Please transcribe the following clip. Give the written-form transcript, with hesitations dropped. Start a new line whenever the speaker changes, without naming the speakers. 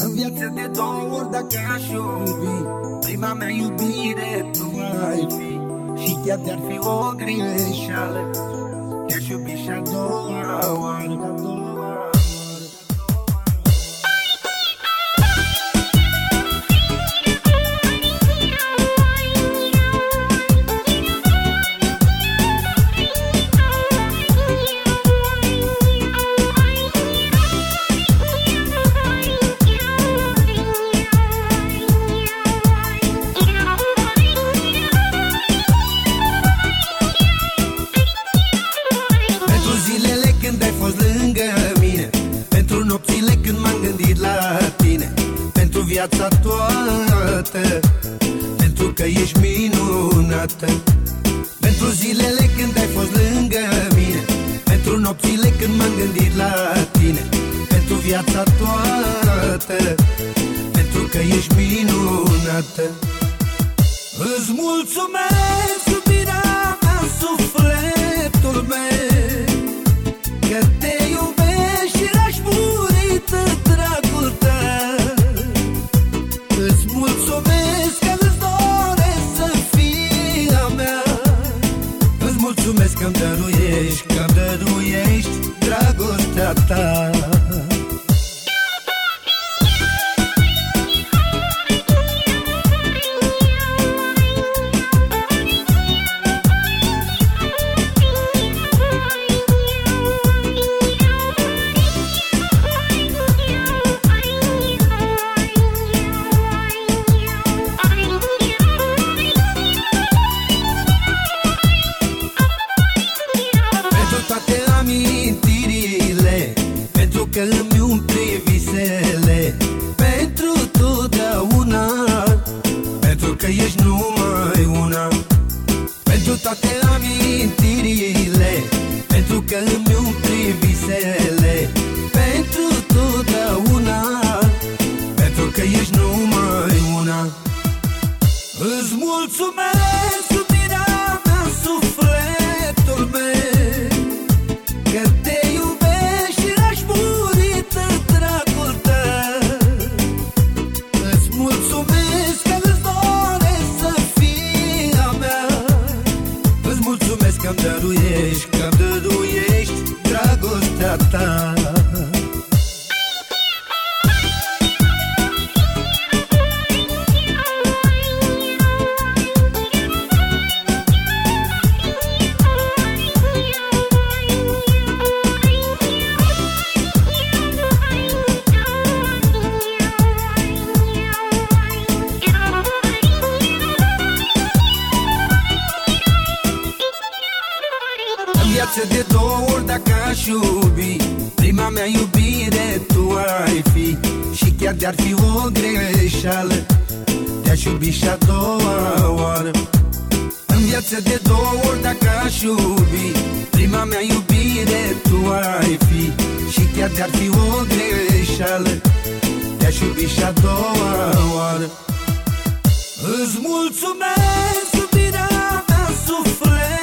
În viață de două ori dacă aș iubi, prima mea iubire tu ai fi. Și chiar te-ar fi o greșeală, te-aș iubi și a doua oară. Pentru nopțile când m-am gândit la tine, pentru viața toată, pentru că ești minunată. Pentru zilele când ai fost lângă mine, pentru nopțile când m-am gândit la tine, pentru viața toată, pentru că ești minunată. Îți mulțumesc, iubirea mea, sufletul meu, că te iubesc și n-aș muri de dragul tău. Îți mulțumesc că îți doresc să fii a mea. Îți mulțumesc că-mi dăruiești dragostea ta. Pentru că îmi umpli visele, pentru totdeauna, pentru că ești numai una. Pentru toate amintirile, pentru că îmi umpli visele, pentru totdeauna, pentru că ești numai una. Îți mulțumesc, iubirea mea, sufletul meu, că te iubesc și n-aș muri de dragul tău. Îți mulțumesc că îți doresc să fii a mea. Îți mulțumesc că-mi dăruiești dragostea ta. Viață de două ori dacă aș iubi, prima mea iubire tu ai fi. Și chiar te-ar fi o greșeală, te-aș iubi și a doua oară. În viață de două ori dacă aș iubi, prima mea iubire tu ai fi. Și chiar te-ar fi o greșeală, te-aș iubi și a doua oară. Îți mulțumesc, iubirea mea, suflet